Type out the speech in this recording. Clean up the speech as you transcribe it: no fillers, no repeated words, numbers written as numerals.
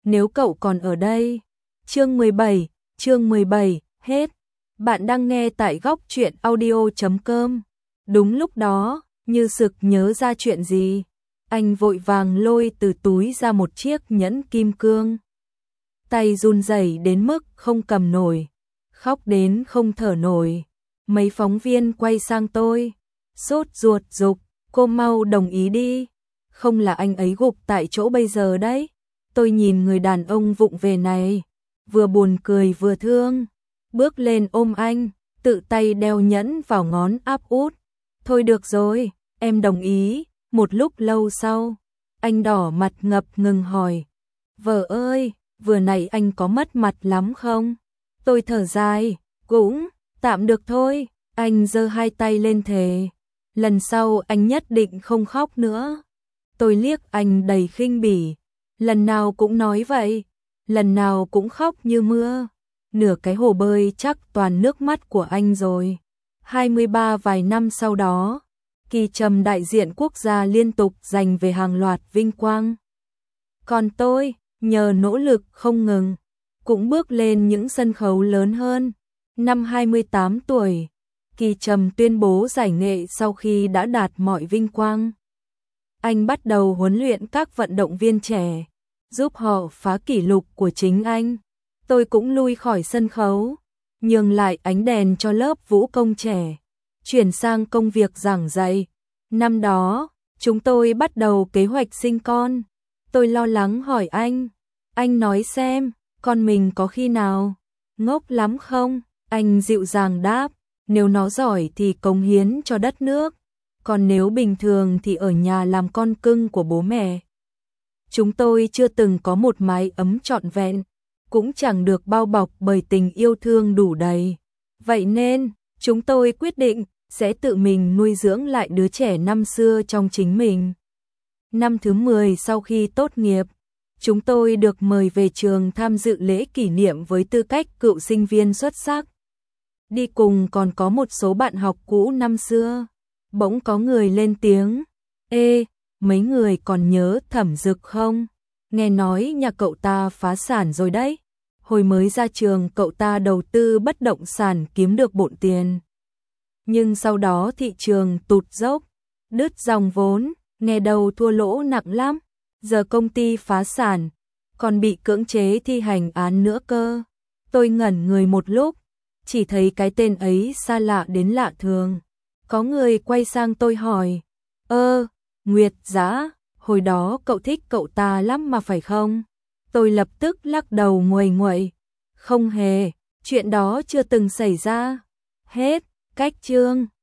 nếu cậu còn ở đây. Chương 17, hết. Bạn đang nghe tại góc truyện audio.com. Đúng lúc đó, như sực nhớ ra chuyện gì, anh vội vàng lôi từ túi ra một chiếc nhẫn kim cương. Tay run rẩy đến mức không cầm nổi, khóc đến không thở nổi. Mấy phóng viên quay sang tôi, sốt ruột giục, cô mau đồng ý đi, không là anh ấy gục tại chỗ bây giờ đấy. Tôi nhìn người đàn ông vụng về này, vừa buồn cười vừa thương, bước lên ôm anh, tự tay đeo nhẫn vào ngón áp út. Thôi được rồi, em đồng ý. Một lúc lâu sau, anh đỏ mặt ngập ngừng hỏi, vợ ơi, vừa nãy anh có mất mặt lắm không? Tôi thở dài, cũng tạm được thôi. Anh giơ hai tay lên thề, lần sau anh nhất định không khóc nữa. Tôi liếc anh đầy khinh bỉ, lần nào cũng nói vậy, lần nào cũng khóc như mưa. Nửa cái hồ bơi chắc toàn nước mắt của anh rồi. 23 vài năm sau đó, Kỳ Trầm đại diện quốc gia liên tục giành về hàng loạt vinh quang. Còn tôi, nhờ nỗ lực không ngừng, cũng bước lên những sân khấu lớn hơn. Năm 28 tuổi, Kỳ Trầm tuyên bố giải nghệ sau khi đã đạt mọi vinh quang. Anh bắt đầu huấn luyện các vận động viên trẻ, giúp họ phá kỷ lục của chính anh. Tôi cũng lui khỏi sân khấu, nhường lại ánh đèn cho lớp vũ công trẻ, chuyển sang công việc giảng dạy. Năm đó, chúng tôi bắt đầu kế hoạch sinh con. Tôi lo lắng hỏi anh nói xem, con mình có khi nào ngốc lắm không? Anh dịu dàng đáp, nếu nó giỏi thì cống hiến cho đất nước, còn nếu bình thường thì ở nhà làm con cưng của bố mẹ. Chúng tôi chưa từng có một mái ấm trọn vẹn, cũng chẳng được bao bọc bởi tình yêu thương đủ đầy. Vậy nên, chúng tôi quyết định sẽ tự mình nuôi dưỡng lại đứa trẻ năm xưa trong chính mình. Năm thứ 10 sau khi tốt nghiệp, chúng tôi được mời về trường tham dự lễ kỷ niệm với tư cách cựu sinh viên xuất sắc. Đi cùng còn có một số bạn học cũ năm xưa. Bỗng có người lên tiếng, ê, mấy người còn nhớ Thẩm Dực không? Nghe nói nhà cậu ta phá sản rồi đấy. Hồi mới ra trường cậu ta đầu tư bất động sản kiếm được bộn tiền. Nhưng sau đó thị trường tụt dốc, đứt dòng vốn, nghe đầu thua lỗ nặng lắm. Giờ công ty phá sản, còn bị cưỡng chế thi hành án nữa cơ. Tôi ngẩn người một lúc, chỉ thấy cái tên ấy xa lạ đến lạ thường. Có người quay sang tôi hỏi, Nguyệt Dã, hồi đó cậu thích cậu ta lắm mà phải không? Tôi lập tức lắc đầu nguầy nguậy, không hề, chuyện đó chưa từng xảy ra. Hết, cách chương.